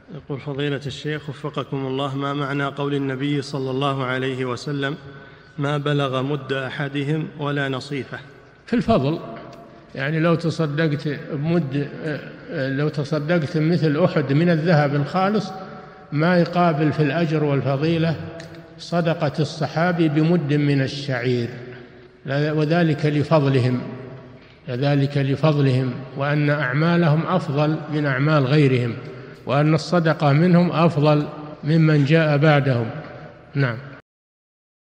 يقول فضيلة الشيخ وفقكم الله، ما معنى قول النبي صلى الله عليه وسلم: ما بلغ مد أحدهم ولا نصيفه؟ في الفضل، يعني لو تصدقت مثل أحد من الذهب الخالص ما يقابل في الأجر والفضيلة صدقة الصحابي بمد من الشعير، وذلك لفضلهم وأن أعمالهم أفضل من أعمال غيرهم، وأن الصدقة منهم أفضل ممن جاء بعدهم. نعم.